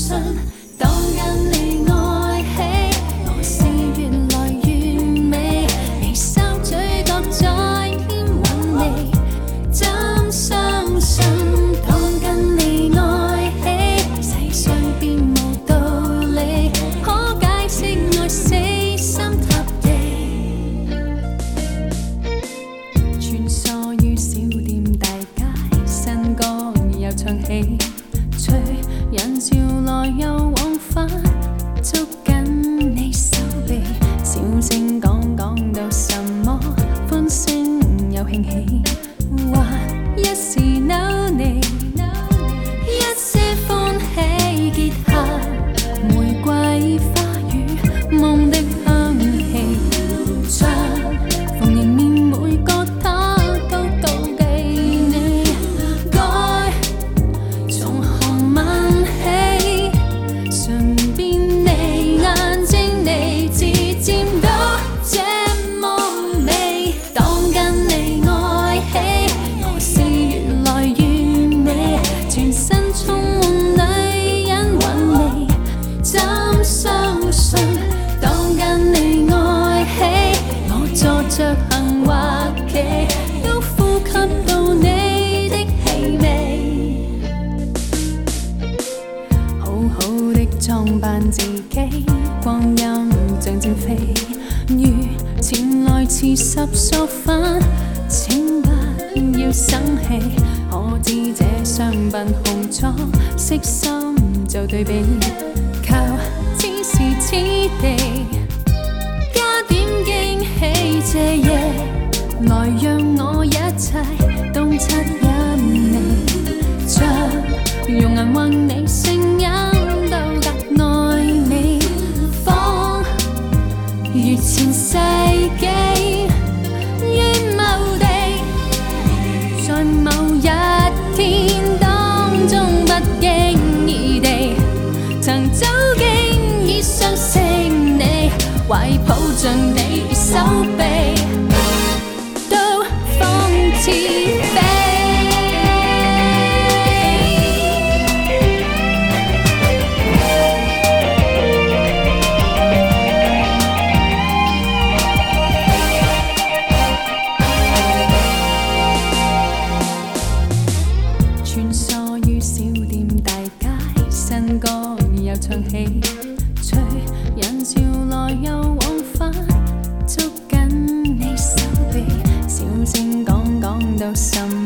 信，當跟你愛喜，我是越來越美。微笑嘴角再牽引你，怎相信？當跟你愛喜，世上別無道理，可解釋愛死心塌地。穿梭於小店大街，新歌又唱起，隨人潮來又往返，捉緊你手臂，小聲講到什麼，歡聲又興起，還一時扭你，一些歡喜結下，玫瑰花語夢的香氣，像逢迎面每個他都妒忌你，該從何問起？唇邊你眼睛你自漸都這麼美，當跟你愛喜，我是越來越美，全身充滿女人韻味，怎相信？當跟你愛喜，我坐着行或企，都呼吸到你的氣味。好好的裝扮自己，光陰像箭飛，如前來遲十數分，請不要生氣，可知這雙笨紅妝色心做對比，求此時此地加點驚喜，這夜來讓我一切洞察入微，像容顏畫你聲音都格外美，仿如前世紀於某地，在某一天當中不經意地曾早經已相識你，懷抱着你手臂，都仿似飛。穿梭於小店大街，新歌又唱起，隨人潮來又往返，捉緊你手臂，小聲講到什麼。